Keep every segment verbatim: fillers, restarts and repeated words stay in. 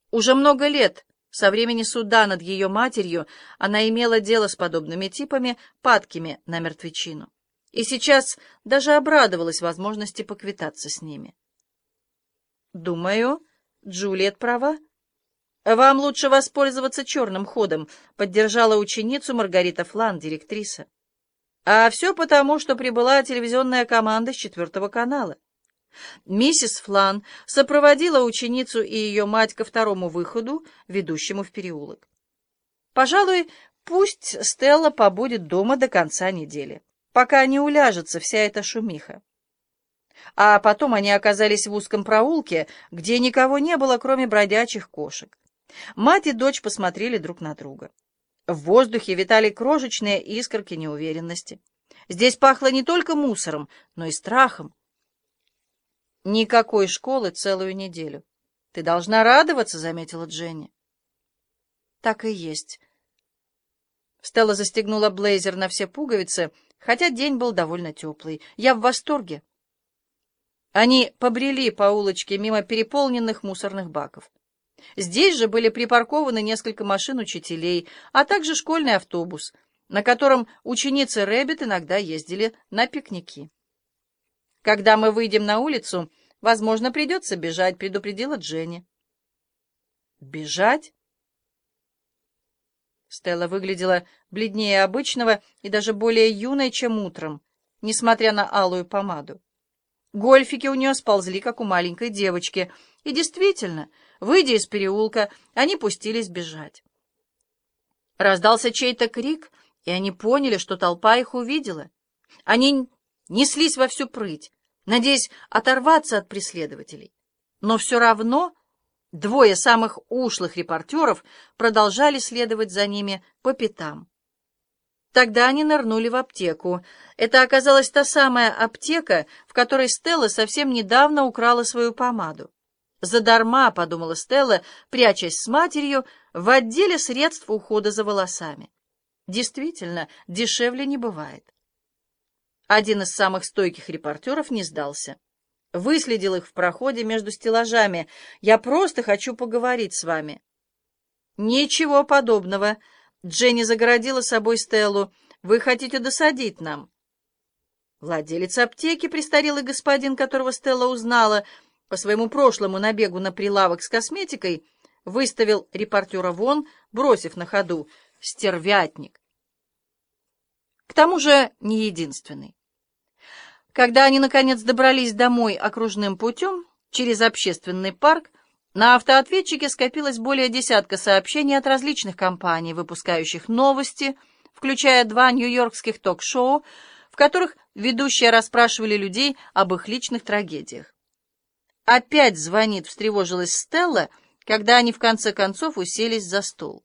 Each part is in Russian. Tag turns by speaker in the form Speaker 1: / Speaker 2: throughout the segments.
Speaker 1: Уже много лет, со времени суда над ее матерью, она имела дело с подобными типами, падкими на мертвечину, и сейчас даже обрадовалась возможности поквитаться с ними. «Думаю, Джульет права. Вам лучше воспользоваться черным ходом», — поддержала ученицу Маргарита Флан, директриса. «А все потому, что прибыла телевизионная команда с четвертого канала». Миссис Флан сопроводила ученицу и ее мать ко второму выходу, ведущему в переулок. «Пожалуй, пусть Стелла побудет дома до конца недели, пока не уляжется вся эта шумиха». А потом они оказались в узком проулке, где никого не было, кроме бродячих кошек. Мать и дочь посмотрели друг на друга. В воздухе витали крошечные искорки неуверенности. Здесь пахло не только мусором, но и страхом. «Никакой школы целую неделю. Ты должна радоваться», — заметила Дженни. «Так и есть». Стелла застегнула блейзер на все пуговицы, хотя день был довольно теплый. «Я в восторге». Они побрели по улочке мимо переполненных мусорных баков. Здесь же были припаркованы несколько машин учителей, а также школьный автобус, на котором ученицы Рэббит иногда ездили на пикники. «Когда мы выйдем на улицу, возможно, придется бежать», — предупредила Дженни. «Бежать?» Стелла выглядела бледнее обычного и даже более юной, чем утром, несмотря на алую помаду. Гольфики у нее сползли, как у маленькой девочки, и действительно, выйдя из переулка, они пустились бежать. Раздался чей-то крик, и они поняли, что толпа их увидела. Они неслись во всю прыть, надеясь оторваться от преследователей. Но все равно двое самых ушлых репортеров продолжали следовать за ними по пятам. Тогда они нырнули в аптеку. Это оказалась та самая аптека, в которой Стелла совсем недавно украла свою помаду. «Задарма», — подумала Стелла, прячась с матерью в отделе средств ухода за волосами. Действительно, дешевле не бывает. Один из самых стойких репортеров не сдался. Выследил их в проходе между стеллажами. «Я просто хочу поговорить с вами». «Ничего подобного». Дженни загородила собой Стеллу. «Вы хотите досадить нам?» Владелец аптеки, престарелый господин, которого Стелла узнала по своему прошлому набегу на прилавок с косметикой, выставил репортера вон, бросив на ходу: «Стервятник». К тому же не единственный. Когда они, наконец, добрались домой окружным путем через общественный парк, на автоответчике скопилось более десятка сообщений от различных компаний, выпускающих новости, включая два нью-йоркских ток-шоу, в которых ведущие расспрашивали людей об их личных трагедиях. «Опять звонит», — встревожилась Стелла, когда они в конце концов уселись за стол.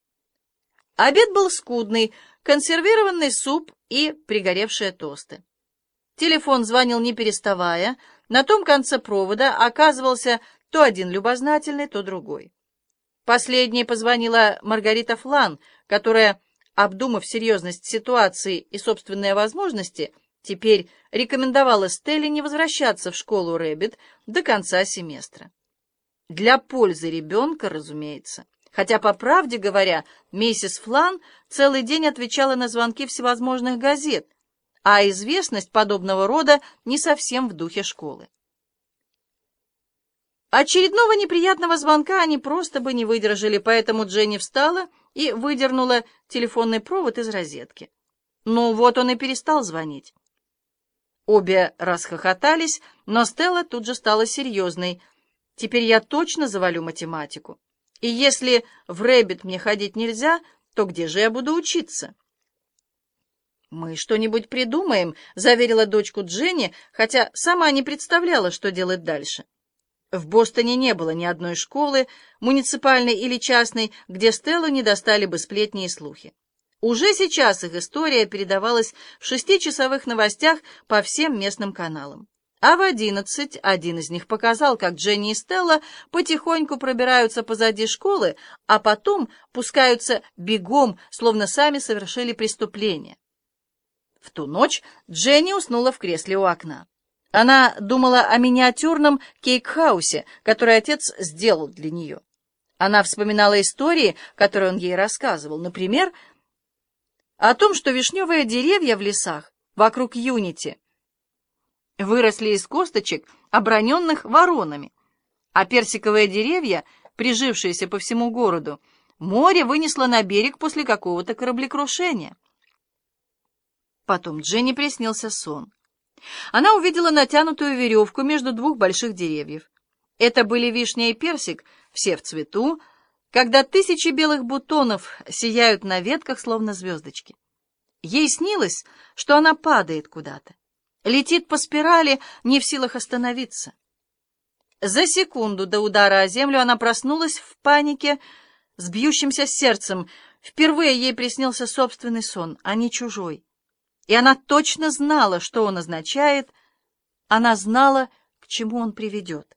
Speaker 1: Обед был скудный: консервированный суп и пригоревшие тосты. Телефон звонил не переставая, на том конце провода оказывался то один любознательный, то другой. Последней позвонила Маргарита Флан, которая, обдумав серьезность ситуации и собственные возможности, теперь рекомендовала Стелле не возвращаться в школу Рэббит до конца семестра. Для пользы ребенка, разумеется. Хотя, по правде говоря, миссис Флан целый день отвечала на звонки всевозможных газет, а известность подобного рода не совсем в духе школы. Очередного неприятного звонка они просто бы не выдержали, поэтому Дженни встала и выдернула телефонный провод из розетки. Ну вот он и перестал звонить. Обе расхохотались, но Стелла тут же стала серьезной. «Теперь я точно завалю математику. И если в Рэббит мне ходить нельзя, то где же я буду учиться?» «Мы что-нибудь придумаем», — заверила дочку Дженни, хотя сама не представляла, что делать дальше. В Бостоне не было ни одной школы, муниципальной или частной, где Стеллу не достали бы сплетни и слухи. Уже сейчас их история передавалась в шестичасовых новостях по всем местным каналам. А в одиннадцать один из них показал, как Дженни и Стелла потихоньку пробираются позади школы, а потом пускаются бегом, словно сами совершили преступление. В ту ночь Дженни уснула в кресле у окна. Она думала о миниатюрном кейк-хаусе, который отец сделал для нее. Она вспоминала истории, которые он ей рассказывал. Например, о том, что вишневые деревья в лесах вокруг Юнити выросли из косточек, оброненных воронами, а персиковые деревья, прижившиеся по всему городу, море вынесло на берег после какого-то кораблекрушения. Потом Дженни приснился сон. Она увидела натянутую веревку между двух больших деревьев. Это были вишня и персик, все в цвету, когда тысячи белых бутонов сияют на ветках, словно звездочки. Ей снилось, что она падает куда-то, летит по спирали, не в силах остановиться. За секунду до удара о землю она проснулась в панике, с бьющимся сердцем. Впервые ей приснился собственный сон, а не чужой. И она точно знала, что он означает, она знала, к чему он приведет.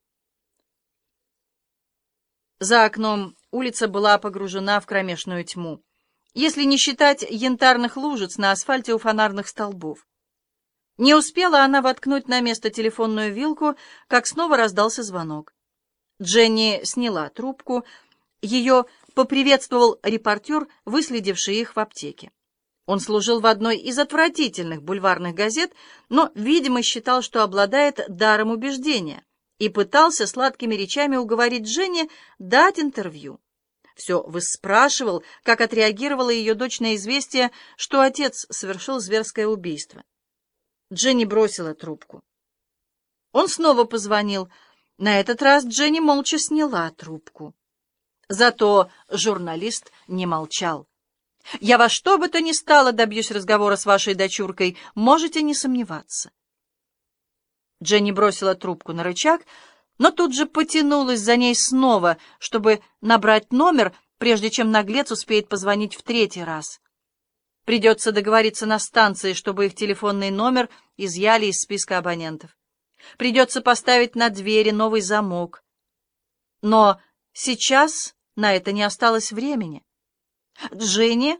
Speaker 1: За окном улица была погружена в кромешную тьму, если не считать янтарных лужиц на асфальте у фонарных столбов. Не успела она воткнуть на место телефонную вилку, как снова раздался звонок. Дженни сняла трубку. Ее поприветствовал репортер, выследивший их в аптеке. Он служил в одной из отвратительных бульварных газет, но, видимо, считал, что обладает даром убеждения, и пытался сладкими речами уговорить Дженни дать интервью. Все выспрашивал, как отреагировала ее дочь на известие, что отец совершил зверское убийство. Дженни бросила трубку. Он снова позвонил. На этот раз Дженни молча сняла трубку. Зато журналист не молчал. «Я во что бы то ни стало добьюсь разговора с вашей дочуркой, можете не сомневаться». Дженни бросила трубку на рычаг, но тут же потянулась за ней снова, чтобы набрать номер, прежде чем наглец успеет позвонить в третий раз. Придется договориться на станции, чтобы их телефонный номер изъяли из списка абонентов. Придется поставить на двери новый замок. Но сейчас на это не осталось времени. Дженни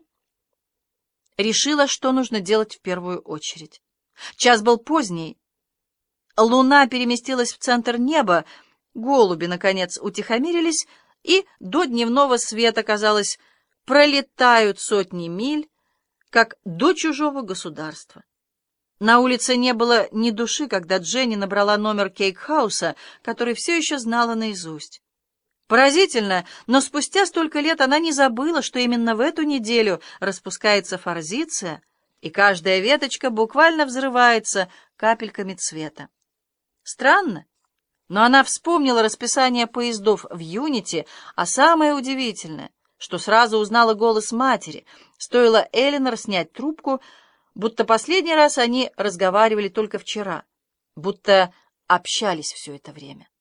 Speaker 1: решила, что нужно делать в первую очередь. Час был поздний. Луна переместилась в центр неба, голуби, наконец, утихомирились, и до дневного света, казалось, пролетают сотни миль, как до чужого государства. На улице не было ни души, когда Дженни набрала номер Кейкхауса, который все еще знала наизусть. Поразительно, но спустя столько лет она не забыла, что именно в эту неделю распускается форзиция, и каждая веточка буквально взрывается капельками цвета. Странно, но она вспомнила расписание поездов в Юнити, а самое удивительное, что сразу узнала голос матери. Стоило Эленор снять трубку, будто последний раз они разговаривали только вчера, будто общались все это время.